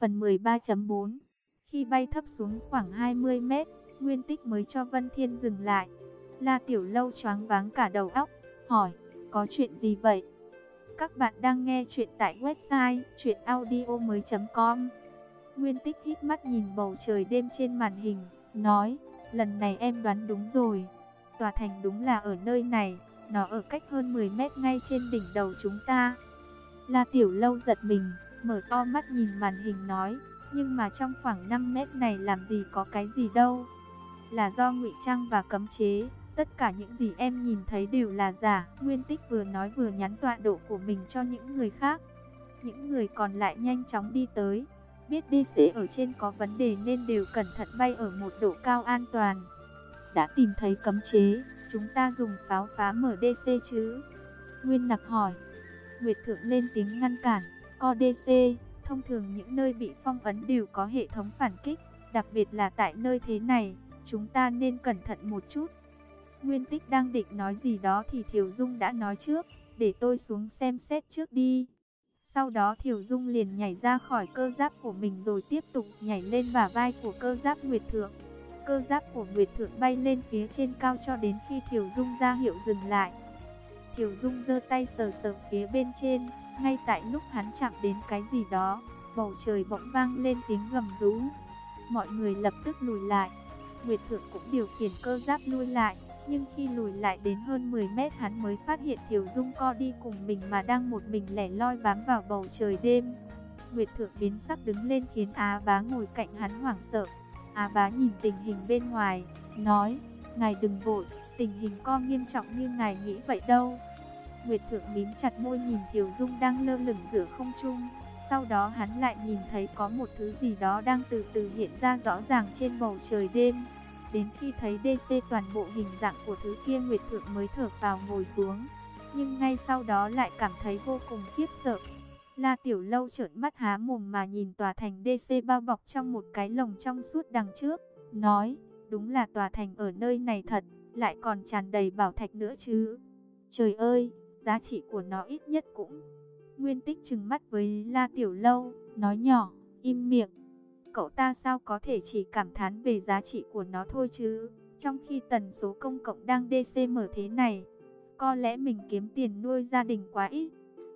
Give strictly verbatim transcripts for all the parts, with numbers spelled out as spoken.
Phần mười ba chấm bốn. Khi bay thấp xuống khoảng hai mươi mét, Nguyên Tích mới cho Vân Thiên dừng lại. La Tiểu Lâu choáng váng cả đầu óc, hỏi, có chuyện gì vậy? Các bạn đang nghe chuyện tại website truyện audio mới chấm com. Nguyên Tích hít mắt nhìn bầu trời đêm trên màn hình, nói, lần này em đoán đúng rồi. Tòa thành đúng là ở nơi này, nó ở cách hơn mười mét ngay trên đỉnh đầu chúng ta. La Tiểu Lâu giật mình, mở to mắt nhìn màn hình nói, nhưng mà trong khoảng năm mét này làm gì có cái gì đâu. Là do ngụy trang và cấm chế, tất cả những gì em nhìn thấy đều là giả. Nguyên Tích vừa nói vừa nhắn tọa độ của mình cho những người khác. Những người còn lại nhanh chóng đi tới. Biết đê xê ở trên có vấn đề nên đều cẩn thận bay ở một độ cao an toàn. Đã tìm thấy cấm chế, chúng ta dùng pháo phá mở đê xê chứ? Nguyên Nặc hỏi. Nguyệt Thượng lên tiếng ngăn cản, co đê xê, thông thường những nơi bị phong ấn đều có hệ thống phản kích, đặc biệt là tại nơi thế này, chúng ta nên cẩn thận một chút. Nguyên Tích đang định nói gì đó thì Thiều Dung đã nói trước, để tôi xuống xem xét trước đi. Sau đó Thiều Dung liền nhảy ra khỏi cơ giáp của mình rồi tiếp tục nhảy lên bả vai của cơ giáp Nguyệt Thượng. Cơ giáp của Nguyệt Thượng bay lên phía trên cao cho đến khi Thiều Dung ra hiệu dừng lại. Thiều Dung giơ tay sờ sờ phía bên trên, ngay tại lúc hắn chạm đến cái gì đó, bầu trời bỗng vang lên tiếng gầm rú. Mọi người lập tức lùi lại. Nguyệt Thượng cũng điều khiển cơ giáp lui lại, nhưng khi lùi lại đến hơn mười mét hắn mới phát hiện Thiều Dung co đi cùng mình mà đang một mình lẻ loi bám vào bầu trời đêm. Nguyệt Thượng biến sắc đứng lên khiến Á Bá ngồi cạnh hắn hoảng sợ. Á Bá nhìn tình hình bên ngoài, nói, ngài đừng vội, tình hình có nghiêm trọng như ngài nghĩ vậy đâu. Nguyệt Thượng mím chặt môi nhìn Thiều Dung đang lơ lửng giữa không trung. Sau đó hắn lại nhìn thấy có một thứ gì đó đang từ từ hiện ra rõ ràng trên bầu trời đêm. Đến khi thấy đê xê toàn bộ hình dạng của thứ kia, Nguyệt Thượng mới thở phào ngồi xuống. Nhưng ngay sau đó lại cảm thấy vô cùng khiếp sợ. La Tiểu Lâu trợn mắt há mồm mà nhìn tòa thành đê xê bao bọc trong một cái lồng trong suốt đằng trước, nói, đúng là tòa thành ở nơi này thật, lại còn tràn đầy bảo thạch nữa chứ. Trời ơi, giá trị của nó ít nhất cũng... Nguyên Tích trừng mắt với La Tiểu Lâu, nói nhỏ, im miệng. Cậu ta sao có thể chỉ cảm thán về giá trị của nó thôi chứ, trong khi tần số công cộng đang đê xê mở thế này. Có lẽ mình kiếm tiền nuôi gia đình quá ít.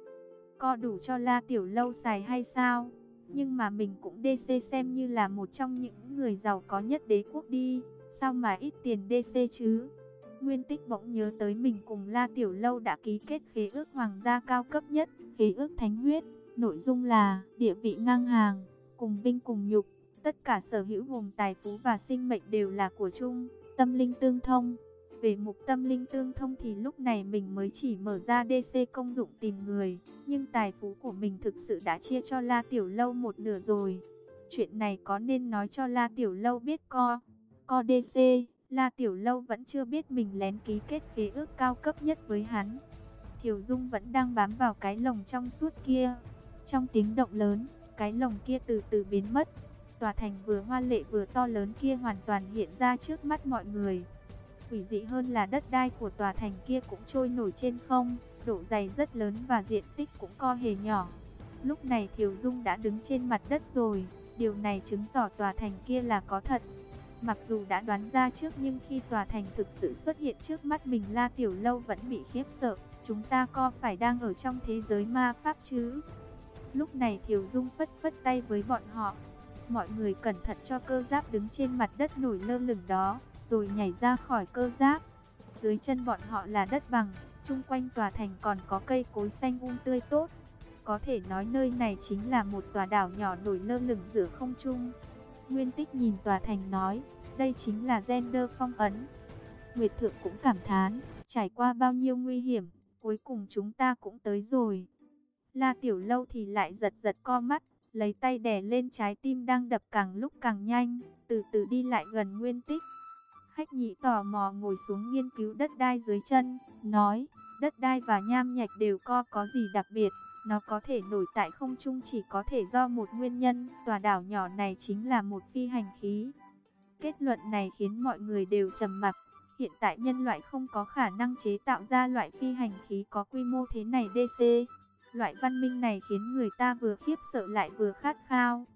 Có đủ cho La Tiểu Lâu xài hay sao? Nhưng mà mình cũng đê xê xem như là một trong những người giàu có nhất đế quốc đi. Sao mà ít tiền đê xê chứ? Nguyên Tích bỗng nhớ tới mình cùng La Tiểu Lâu đã ký kết khế ước hoàng gia cao cấp nhất, khế ước thánh huyết. Nội dung là địa vị ngang hàng, cùng vinh cùng nhục, tất cả sở hữu gồm tài phú và sinh mệnh đều là của chung, tâm linh tương thông. Về mục tâm linh tương thông thì lúc này mình mới chỉ mở ra đê xê công dụng tìm người, nhưng tài phú của mình thực sự đã chia cho La Tiểu Lâu một nửa rồi. Chuyện này có nên nói cho La Tiểu Lâu biết co? Co đê xê, La Tiểu Lâu vẫn chưa biết mình lén ký kết khế ước cao cấp nhất với hắn. Thiều Dung vẫn đang bám vào cái lồng trong suốt kia. Trong tiếng động lớn, cái lồng kia từ từ biến mất. Tòa thành vừa hoa lệ vừa to lớn kia hoàn toàn hiện ra trước mắt mọi người. Quỷ dị hơn là đất đai của tòa thành kia cũng trôi nổi trên không, độ dày rất lớn và diện tích cũng co hề nhỏ. Lúc này Thiều Dung đã đứng trên mặt đất rồi, điều này chứng tỏ tòa thành kia là có thật. Mặc dù đã đoán ra trước nhưng khi tòa thành thực sự xuất hiện trước mắt mình, La Tiểu Lâu vẫn bị khiếp sợ. Chúng ta có phải đang ở trong thế giới ma pháp chứ? Lúc này Thiều Dung phất phất tay với bọn họ. Mọi người cẩn thận cho cơ giáp đứng trên mặt đất nổi lơ lửng đó, rồi nhảy ra khỏi cơ giáp. Dưới chân bọn họ là đất bằng, chung quanh tòa thành còn có cây cối xanh um tươi tốt. Có thể nói nơi này chính là một tòa đảo nhỏ nổi lơ lửng giữa không trung. Nguyên Tích nhìn tòa thành nói, đây chính là Gender phong ấn. Nguyệt Thượng cũng cảm thán, trải qua bao nhiêu nguy hiểm, cuối cùng chúng ta cũng tới rồi. La Tiểu Lâu thì lại giật giật co mắt, lấy tay đè lên trái tim đang đập càng lúc càng nhanh, từ từ đi lại gần Nguyên Tích. Hách Nhĩ tò mò ngồi xuống nghiên cứu đất đai dưới chân, nói, đất đai và nham nhạch đều co có gì đặc biệt, nó có thể nổi tại không trung chỉ có thể do một nguyên nhân, tòa đảo nhỏ này chính là một phi hành khí. Kết luận này khiến mọi người đều trầm mặc, hiện tại nhân loại không có khả năng chế tạo ra loại phi hành khí có quy mô thế này đê xê. Loại văn minh này khiến người ta vừa khiếp sợ lại vừa khát khao.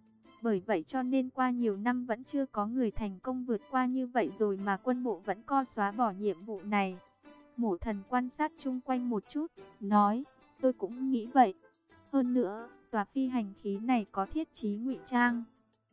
Bởi vậy cho nên qua nhiều năm vẫn chưa có người thành công vượt qua như vậy rồi mà quân bộ vẫn co xóa bỏ nhiệm vụ này. Mổ Thần quan sát chung quanh một chút, nói, tôi cũng nghĩ vậy. Hơn nữa, tòa phi hành khí này có thiết trí ngụy trang.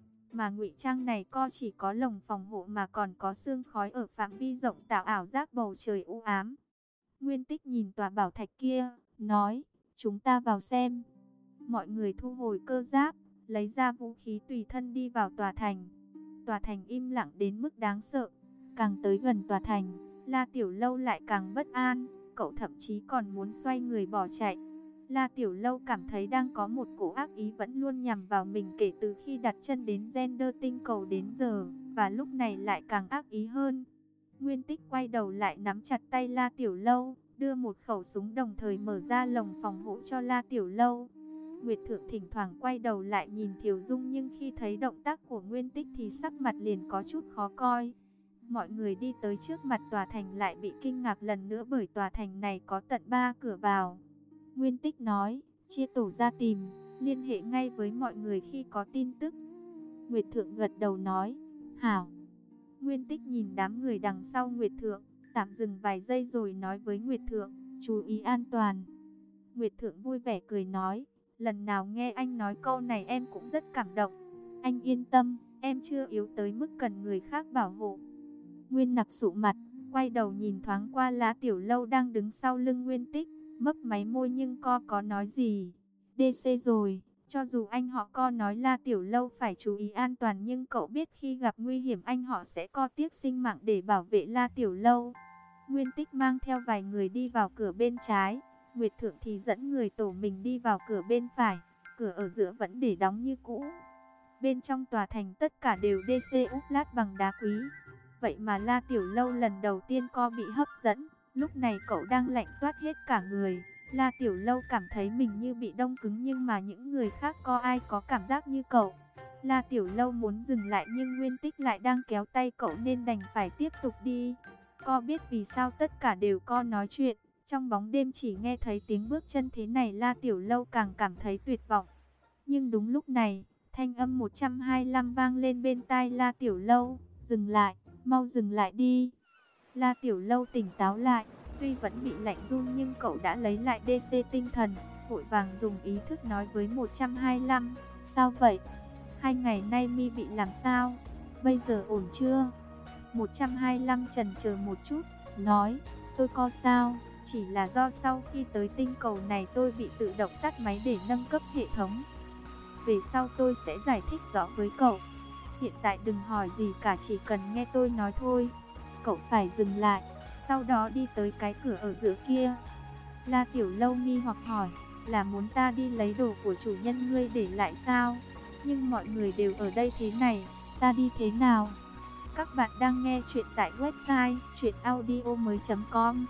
Mà ngụy trang này co chỉ có lồng phòng hộ mà còn có sương khói ở phạm vi rộng tạo ảo giác bầu trời u ám. Nguyên Tích nhìn tòa bảo thạch kia, nói, chúng ta vào xem. Mọi người thu hồi cơ giáp, lấy ra vũ khí tùy thân đi vào tòa thành. Tòa thành im lặng đến mức đáng sợ. Càng tới gần tòa thành, La Tiểu Lâu lại càng bất an, cậu thậm chí còn muốn xoay người bỏ chạy. La Tiểu Lâu cảm thấy đang có một cổ ác ý vẫn luôn nhằm vào mình kể từ khi đặt chân đến Gender tinh cầu đến giờ, và lúc này lại càng ác ý hơn. Nguyên Tích quay đầu lại nắm chặt tay La Tiểu Lâu, đưa một khẩu súng đồng thời mở ra lồng phòng hộ cho La Tiểu Lâu. Nguyệt Thượng thỉnh thoảng quay đầu lại nhìn Thiều Dung, nhưng khi thấy động tác của Nguyên Tích thì sắc mặt liền có chút khó coi. Mọi người đi tới trước mặt tòa thành lại bị kinh ngạc lần nữa bởi tòa thành này có tận ba cửa vào. Nguyên Tích nói, chia tổ ra tìm, liên hệ ngay với mọi người khi có tin tức. Nguyệt Thượng gật đầu nói, hảo. Nguyên Tích nhìn đám người đằng sau Nguyệt Thượng, tạm dừng vài giây rồi nói với Nguyệt Thượng, chú ý an toàn. Nguyệt Thượng vui vẻ cười nói, lần nào nghe anh nói câu này em cũng rất cảm động. Anh yên tâm, em chưa yếu tới mức cần người khác bảo hộ. Nguyên Nặc sụ mặt, quay đầu nhìn thoáng qua La Tiểu Lâu đang đứng sau lưng Nguyên Tích, mấp máy môi nhưng co có nói gì. đê xê rồi, cho dù anh họ co nói La Tiểu Lâu phải chú ý an toàn nhưng cậu biết khi gặp nguy hiểm anh họ sẽ co tiếc sinh mạng để bảo vệ La Tiểu Lâu. Nguyên Tích mang theo vài người đi vào cửa bên trái, Nguyệt Thượng thì dẫn người tổ mình đi vào cửa bên phải, cửa ở giữa vẫn để đóng như cũ. Bên trong tòa thành tất cả đều đê xê úp lát bằng đá quý. Vậy mà La Tiểu Lâu lần đầu tiên co bị hấp dẫn, lúc này cậu đang lạnh toát hết cả người. La Tiểu Lâu cảm thấy mình như bị đông cứng nhưng mà những người khác có ai có cảm giác như cậu. La Tiểu Lâu muốn dừng lại nhưng Nguyên Tích lại đang kéo tay cậu nên đành phải tiếp tục đi. Co biết vì sao tất cả đều co nói chuyện, trong bóng đêm chỉ nghe thấy tiếng bước chân thế này La Tiểu Lâu càng cảm thấy tuyệt vọng. Nhưng đúng lúc này, thanh âm một trăm hai mươi lăm vang lên bên tai La Tiểu Lâu, dừng lại, mau dừng lại đi. La Tiểu Lâu tỉnh táo lại, tuy vẫn bị lạnh run nhưng cậu đã lấy lại đê xê tinh thần, vội vàng dùng ý thức nói với một trăm hai mươi lăm, sao vậy? Hai ngày nay mi bị làm sao? Bây giờ ổn chưa? một trăm hai mươi lăm chần chờ một chút, nói, tôi co sao? Chỉ là do sau khi tới tinh cầu này tôi bị tự động tắt máy để nâng cấp hệ thống. Về sau tôi sẽ giải thích rõ với cậu. Hiện tại đừng hỏi gì cả, chỉ cần nghe tôi nói thôi. Cậu phải dừng lại, sau đó đi tới cái cửa ở giữa kia. La Tiểu Lâu nghi hoặc hỏi, là muốn ta đi lấy đồ của chủ nhân ngươi để lại sao? Nhưng mọi người đều ở đây thế này, ta đi thế nào? Các bạn đang nghe chuyện tại website truyện audio mới chấm com.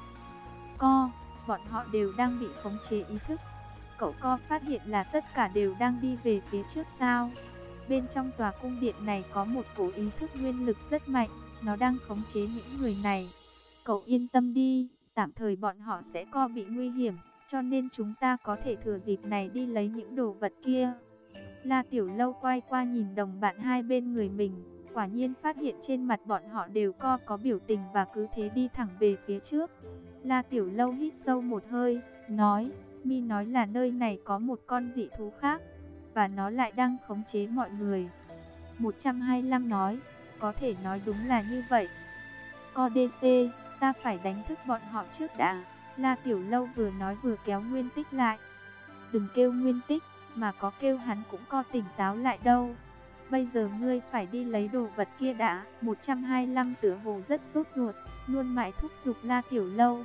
Co, bọn họ đều đang bị khống chế ý thức. Cậu Co phát hiện là tất cả đều đang đi về phía trước sao? Bên trong tòa cung điện này có một cổ ý thức nguyên lực rất mạnh, nó đang khống chế những người này. Cậu yên tâm đi, tạm thời bọn họ sẽ Co bị nguy hiểm, cho nên chúng ta có thể thừa dịp này đi lấy những đồ vật kia. La Tiểu Lâu quay qua nhìn đồng bạn hai bên người mình, quả nhiên phát hiện trên mặt bọn họ đều Co có biểu tình và cứ thế đi thẳng về phía trước. La Tiểu Lâu hít sâu một hơi, nói, mi nói là nơi này có một con dị thú khác, và nó lại đang khống chế mọi người. một trăm hai mươi lăm nói, có thể nói đúng là như vậy. Co đê xê, ta phải đánh thức bọn họ trước đã. La Tiểu Lâu vừa nói vừa kéo Nguyên Tích lại. Đừng kêu Nguyên Tích, mà có kêu hắn cũng Co tỉnh táo lại đâu. Bây giờ ngươi phải đi lấy đồ vật kia đã. một trăm hai mươi lăm tựa hồ rất sốt ruột, luôn mãi thúc giục La Tiểu Lâu.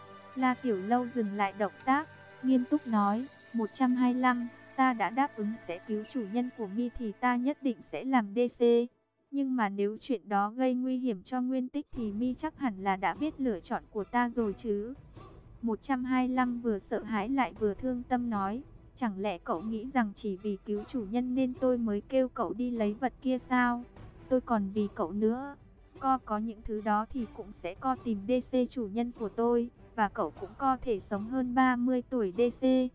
La Tiểu Lâu dừng lại động tác, nghiêm túc nói, một trăm hai mươi lăm, ta đã đáp ứng sẽ cứu chủ nhân của mi thì ta nhất định sẽ làm đê xê. Nhưng mà nếu chuyện đó gây nguy hiểm cho Nguyên Tích thì mi chắc hẳn là đã biết lựa chọn của ta rồi chứ. một trăm hai mươi lăm vừa sợ hãi lại vừa thương tâm nói, chẳng lẽ cậu nghĩ rằng chỉ vì cứu chủ nhân nên tôi mới kêu cậu đi lấy vật kia sao? Tôi còn vì cậu nữa. Co có những thứ đó thì cũng sẽ Co tìm đê xê chủ nhân của tôi, và cậu cũng có thể sống hơn ba mươi tuổi đê xê.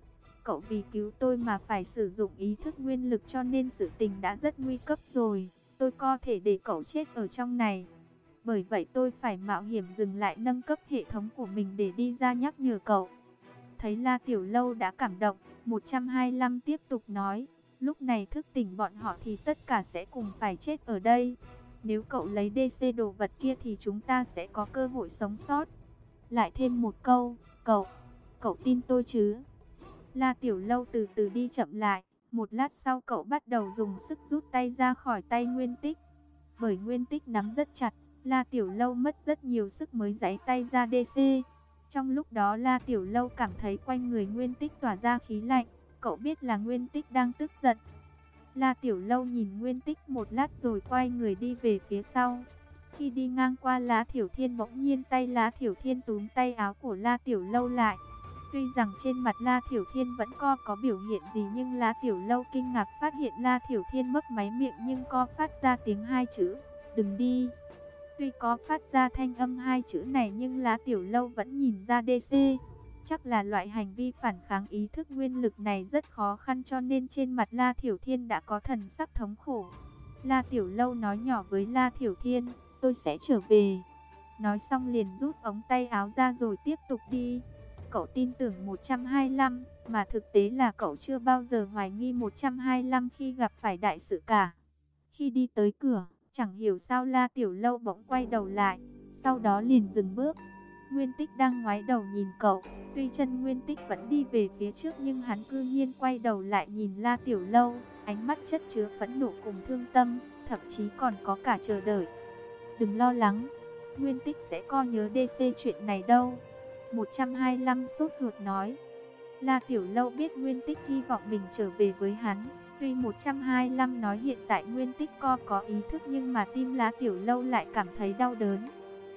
cậu vì cứu tôi mà phải sử dụng ý thức nguyên lực, cho nên sự tình đã rất nguy cấp rồi. Tôi có thể để cậu chết ở trong này. Bởi vậy tôi phải mạo hiểm dừng lại nâng cấp hệ thống của mình để đi ra nhắc nhở cậu. Thấy La Tiểu Lâu đã cảm động, một trăm hai mươi lăm tiếp tục nói, lúc này thức tỉnh bọn họ thì tất cả sẽ cùng phải chết ở đây. Nếu cậu lấy đê xê đồ vật kia thì chúng ta sẽ có cơ hội sống sót. Lại thêm một câu, cậu, cậu tin tôi chứ? La Tiểu Lâu từ từ đi chậm lại, một lát sau cậu bắt đầu dùng sức rút tay ra khỏi tay Nguyên Tích. Bởi Nguyên Tích nắm rất chặt, La Tiểu Lâu mất rất nhiều sức mới giãy tay ra đê xê. Trong lúc đó La Tiểu Lâu cảm thấy quanh người Nguyên Tích tỏa ra khí lạnh, cậu biết là Nguyên Tích đang tức giận. La Tiểu Lâu nhìn Nguyên Tích một lát rồi quay người đi về phía sau. Khi đi ngang qua Lá Thiểu Thiên, bỗng nhiên tay Lá Thiểu Thiên túm tay áo của La Tiểu Lâu lại. Tuy rằng trên mặt La Thiểu Thiên vẫn co có biểu hiện gì, nhưng La Tiểu Lâu kinh ngạc phát hiện La Thiểu Thiên mấp máy miệng nhưng co phát ra tiếng hai chữ, đừng đi. Tuy có phát ra thanh âm hai chữ này nhưng La Tiểu Lâu vẫn nhìn ra đê xê. Chắc là loại hành vi phản kháng ý thức nguyên lực này rất khó khăn, cho nên trên mặt La Thiểu Thiên đã có thần sắc thống khổ. La Tiểu Lâu nói nhỏ với La Thiểu Thiên, tôi sẽ trở về. Nói xong liền rút ống tay áo ra rồi tiếp tục đi. Cậu tin tưởng một trăm hai mươi lăm, mà thực tế là cậu chưa bao giờ hoài nghi một trăm hai mươi lăm khi gặp phải đại sự cả. Khi đi tới cửa, chẳng hiểu sao La Tiểu Lâu bỗng quay đầu lại, sau đó liền dừng bước. Nguyên Tích đang ngoái đầu nhìn cậu, tuy chân Nguyên Tích vẫn đi về phía trước nhưng hắn cư nhiên quay đầu lại nhìn La Tiểu Lâu, ánh mắt chất chứa phẫn nộ cùng thương tâm, thậm chí còn có cả chờ đợi. Đừng lo lắng, Nguyên Tích sẽ co nhớ đê xê chuyện này đâu. một trăm hai mươi lăm sốt ruột nói. La Tiểu Lâu biết Nguyên Tích hy vọng mình trở về với hắn. Tuy một trăm hai mươi lăm nói hiện tại Nguyên Tích co có ý thức nhưng mà tim La Tiểu Lâu lại cảm thấy đau đớn.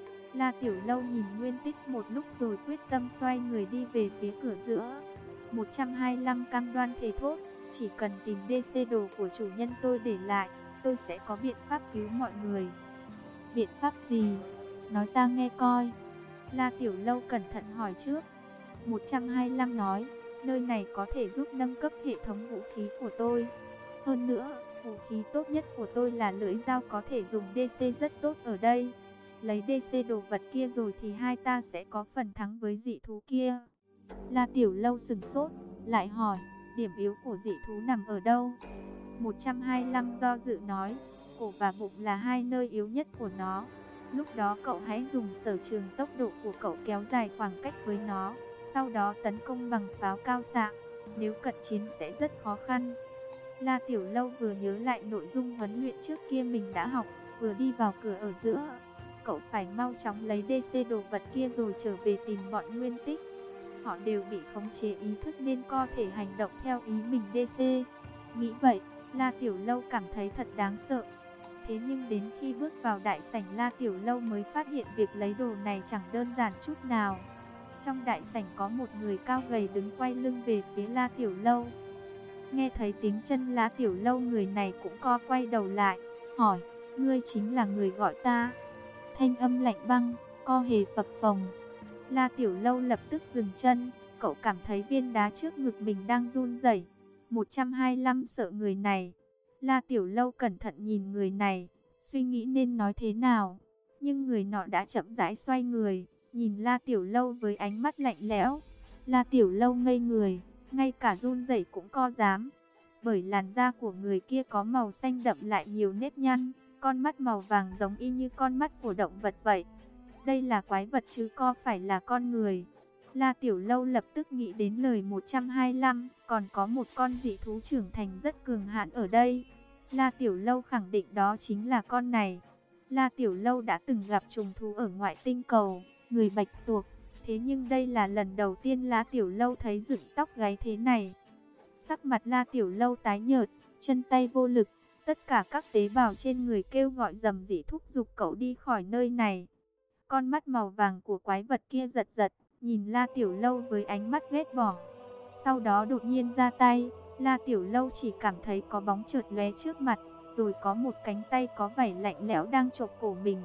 La Tiểu Lâu nhìn Nguyên Tích một lúc rồi quyết tâm xoay người đi về phía cửa giữa. một trăm hai mươi lăm cam đoan thề thốt, chỉ cần tìm đê xê đồ của chủ nhân tôi để lại, tôi sẽ có biện pháp cứu mọi người. Biện pháp gì? Nói ta nghe coi. La Tiểu Lâu cẩn thận hỏi trước. một trăm hai mươi lăm nói, nơi này có thể giúp nâng cấp hệ thống vũ khí của tôi. Hơn nữa, vũ khí tốt nhất của tôi là lưỡi dao, có thể dùng đê xê rất tốt ở đây. Lấy đê xê đồ vật kia rồi thì hai ta sẽ có phần thắng với dị thú kia. La Tiểu Lâu sừng sốt, lại hỏi, điểm yếu của dị thú nằm ở đâu? một trăm hai mươi lăm do dự nói, cổ và bụng là hai nơi yếu nhất của nó. Lúc đó cậu hãy dùng sở trường tốc độ của cậu kéo dài khoảng cách với nó, sau đó tấn công bằng pháo cao xạ. Nếu cận chiến sẽ rất khó khăn. La Tiểu Lâu vừa nhớ lại nội dung huấn luyện trước kia mình đã học, vừa đi vào cửa ở giữa. Cậu phải mau chóng lấy đê xê đồ vật kia rồi trở về tìm bọn Nguyên Tích. Họ đều bị khống chế ý thức nên có thể hành động theo ý mình đê xê. Nghĩ vậy, La Tiểu Lâu cảm thấy thật đáng sợ. Thế nhưng đến khi bước vào đại sảnh, La Tiểu Lâu mới phát hiện việc lấy đồ này chẳng đơn giản chút nào. Trong đại sảnh có một người cao gầy đứng quay lưng về phía La Tiểu Lâu. Nghe thấy tiếng chân La Tiểu Lâu, người này cũng co quay đầu lại, hỏi, ngươi chính là người gọi ta? Thanh âm lạnh băng, co hề phập phồng. La Tiểu Lâu lập tức dừng chân, cậu cảm thấy viên đá trước ngực mình đang run rẩy. một trăm hai mươi lăm sợ người này. La Tiểu Lâu cẩn thận nhìn người này, suy nghĩ nên nói thế nào. Nhưng người nọ đã chậm rãi xoay người, nhìn La Tiểu Lâu với ánh mắt lạnh lẽo. La Tiểu Lâu ngây người, ngay cả run rẩy cũng co dám. Bởi làn da của người kia có màu xanh đậm lại nhiều nếp nhăn, con mắt màu vàng giống y như con mắt của động vật vậy. Đây là quái vật chứ có phải là con người. La Tiểu Lâu lập tức nghĩ đến lời một trăm hai mươi lăm, còn có một con dị thú trưởng thành rất cường hãn ở đây. La Tiểu Lâu khẳng định đó chính là con này. La Tiểu Lâu đã từng gặp trùng thú ở ngoại tinh cầu, người bạch tuộc. Thế nhưng đây là lần đầu tiên La Tiểu Lâu thấy dựng tóc gáy thế này. Sắc mặt La Tiểu Lâu tái nhợt, chân tay vô lực. Tất cả các tế bào trên người kêu gọi rầm rĩ thúc giục cậu đi khỏi nơi này. Con mắt màu vàng của quái vật kia giật giật, nhìn La Tiểu Lâu với ánh mắt ghét bỏ. Sau đó đột nhiên ra tay, La Tiểu Lâu chỉ cảm thấy có bóng chợt lóe trước mặt, rồi có một cánh tay có vảy lạnh lẽo đang chộp cổ mình.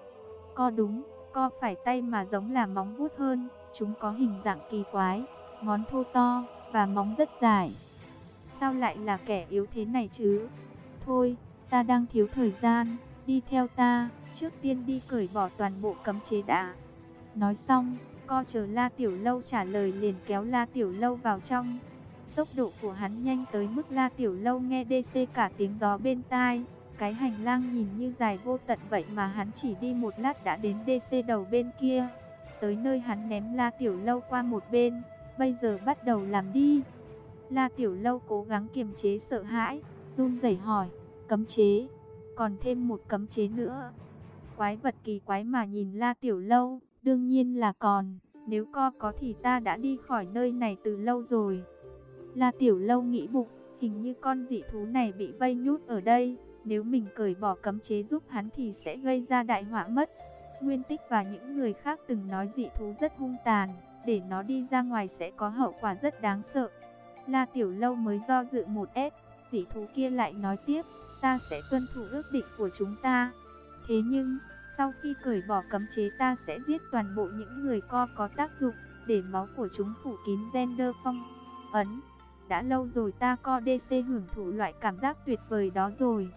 Co đúng, co phải tay mà giống là móng vuốt hơn, chúng có hình dạng kỳ quái, ngón thô to, và móng rất dài. Sao lại là kẻ yếu thế này chứ? Thôi, ta đang thiếu thời gian, đi theo ta, trước tiên đi cởi bỏ toàn bộ cấm chế đã. Nói xong, co chờ La Tiểu Lâu trả lời liền kéo La Tiểu Lâu vào trong. Tốc độ của hắn nhanh tới mức La Tiểu Lâu nghe đê xê cả tiếng gió bên tai. Cái hành lang nhìn như dài vô tận vậy mà hắn chỉ đi một lát đã đến đê xê đầu bên kia. Tới nơi hắn ném La Tiểu Lâu qua một bên, bây giờ bắt đầu làm đi. La Tiểu Lâu cố gắng kiềm chế sợ hãi, run rẩy hỏi, cấm chế, còn thêm một cấm chế nữa. Quái vật kỳ quái mà nhìn La Tiểu Lâu, đương nhiên là còn, nếu co có thì ta đã đi khỏi nơi này từ lâu rồi. La Tiểu Lâu nghĩ bụng, hình như con dị thú này bị vây nhốt ở đây, nếu mình cởi bỏ cấm chế giúp hắn thì sẽ gây ra đại họa mất. Nguyên Tích và những người khác từng nói dị thú rất hung tàn, để nó đi ra ngoài sẽ có hậu quả rất đáng sợ. La Tiểu Lâu mới do dự một ép, dị thú kia lại nói tiếp, ta sẽ tuân thủ ước định của chúng ta. Thế nhưng, sau khi cởi bỏ cấm chế ta sẽ giết toàn bộ những người co có tác dụng, để máu của chúng phủ kín Gender phong ấn. Đã lâu rồi ta co đê xê hưởng thụ loại cảm giác tuyệt vời đó rồi.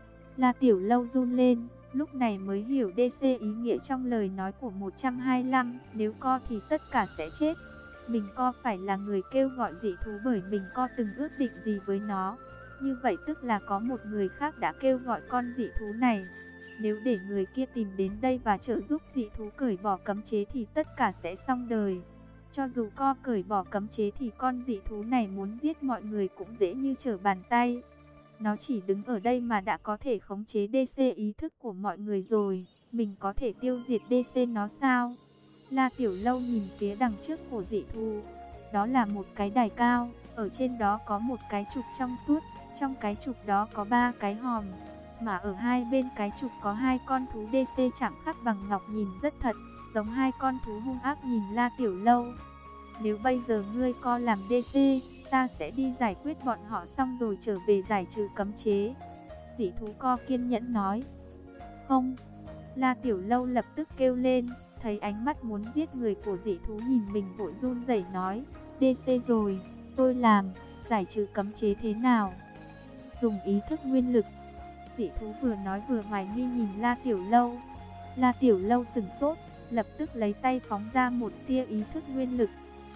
La Tiểu Lâu run lên, lúc này mới hiểu đê xê ý nghĩa trong lời nói của một trăm hai mươi lăm, nếu co thì tất cả sẽ chết. Mình co phải là người kêu gọi dị thú bởi mình co từng ước định gì với nó. Như vậy tức là có một người khác đã kêu gọi con dị thú này. Nếu để người kia tìm đến đây và trợ giúp dị thú cởi bỏ cấm chế thì tất cả sẽ xong đời. Cho dù co cởi bỏ cấm chế thì con dị thú này muốn giết mọi người cũng dễ như trở bàn tay. Nó chỉ đứng ở đây mà đã có thể khống chế đê xê ý thức của mọi người rồi. Mình có thể tiêu diệt đê xê nó sao? La Tiểu Lâu nhìn phía đằng trước của dị thú. Đó là một cái đài cao, ở trên đó có một cái trục trong suốt, trong cái trục đó có ba cái hòm. Mà ở hai bên cái trục có hai con thú đê xê chạm khắc bằng ngọc nhìn rất thật, giống hai con thú hung ác nhìn La Tiểu Lâu. Nếu bây giờ ngươi co làm đê xê, ta sẽ đi giải quyết bọn họ xong rồi trở về giải trừ cấm chế. Dị thú co kiên nhẫn nói. Không. La Tiểu Lâu lập tức kêu lên, thấy ánh mắt muốn giết người của dị thú nhìn mình vội run rẩy nói, đê xê rồi, tôi làm, giải trừ cấm chế thế nào? Dùng ý thức nguyên lực. Dị thú vừa nói vừa hoài nghi nhìn La Tiểu Lâu. La Tiểu Lâu sửng sốt, lập tức lấy tay phóng ra một tia ý thức nguyên lực.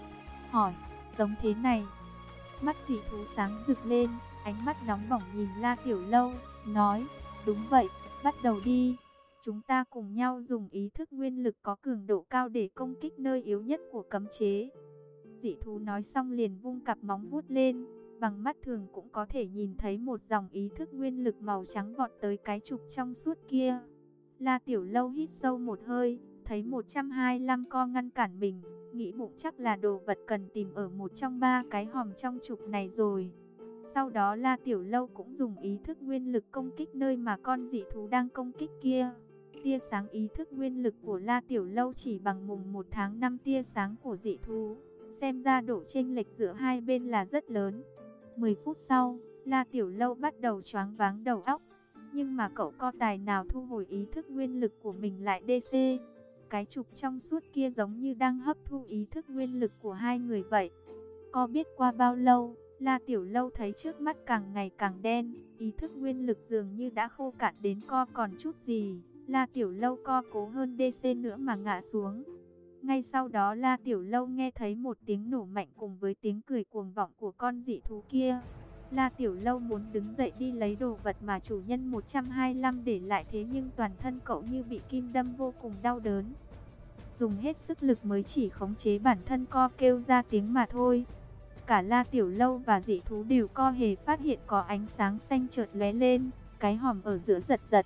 Hỏi, giống thế này. Mắt dị thú sáng rực lên, ánh mắt nóng bỏng nhìn La Tiểu Lâu, nói, đúng vậy, bắt đầu đi. Chúng ta cùng nhau dùng ý thức nguyên lực có cường độ cao để công kích nơi yếu nhất của cấm chế. Dị thú nói xong liền vung cặp móng vuốt lên, bằng mắt thường cũng có thể nhìn thấy một dòng ý thức nguyên lực màu trắng vọt tới cái trục trong suốt kia. La Tiểu Lâu hít sâu một hơi, thấy một trăm hai mươi lăm co ngăn cản mình, nghĩ bụng chắc là đồ vật cần tìm ở một trong ba cái hòm trong trục này rồi. Sau đó La Tiểu Lâu cũng dùng ý thức nguyên lực công kích nơi mà con dị thú đang công kích kia. Tia sáng ý thức nguyên lực của La Tiểu Lâu chỉ bằng mùng một tháng năm tia sáng của dị thú. Xem ra độ chênh lệch giữa hai bên là rất lớn. mười phút sau, La Tiểu Lâu bắt đầu choáng váng đầu óc. Nhưng mà cậu co tài nào thu hồi ý thức nguyên lực của mình lại đê xê. Cái trục trong suốt kia giống như đang hấp thu ý thức nguyên lực của hai người vậy. Co biết qua bao lâu, La Tiểu Lâu thấy trước mắt càng ngày càng đen. Ý thức nguyên lực dường như đã khô cạn đến co còn chút gì. La Tiểu Lâu co cố hơn đê xê nữa mà ngã xuống. Ngay sau đó La Tiểu Lâu nghe thấy một tiếng nổ mạnh cùng với tiếng cười cuồng vọng của con dị thú kia. La Tiểu Lâu muốn đứng dậy đi lấy đồ vật mà chủ nhân một trăm hai mươi lăm để lại, thế nhưng toàn thân cậu như bị kim đâm vô cùng đau đớn. Dùng hết sức lực mới chỉ khống chế bản thân co kêu ra tiếng mà thôi. Cả La Tiểu Lâu và dị thú đều co hề phát hiện có ánh sáng xanh chợt lóe lên, cái hòm ở giữa giật giật.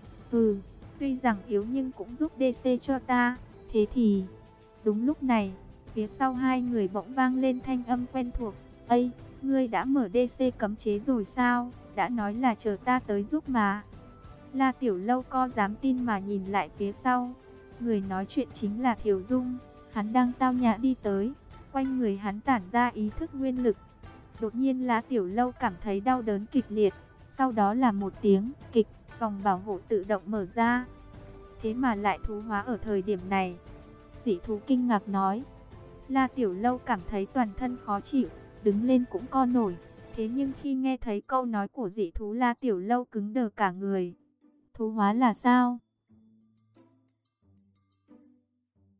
Ừ, tuy rằng yếu nhưng cũng giúp đê xê cho ta, thế thì... Đúng lúc này, phía sau hai người bỗng vang lên thanh âm quen thuộc. Ây, ngươi đã mở đê xê cấm chế rồi sao? Đã nói là chờ ta tới giúp mà. La Tiểu Lâu co dám tin mà nhìn lại phía sau. Người nói chuyện chính là Thiều Dung. Hắn đang tao nhã đi tới. Quanh người hắn tản ra ý thức nguyên lực. Đột nhiên La Tiểu Lâu cảm thấy đau đớn kịch liệt. Sau đó là một tiếng kịch, vòng bảo hộ tự động mở ra. Thế mà lại thú hóa ở thời điểm này. Dị thú kinh ngạc nói. La Tiểu Lâu cảm thấy toàn thân khó chịu. đứng lên cũng co nổi. Thế nhưng khi nghe thấy câu nói của dị thú, La Tiểu Lâu cứng đờ cả người. Thú hóa là sao?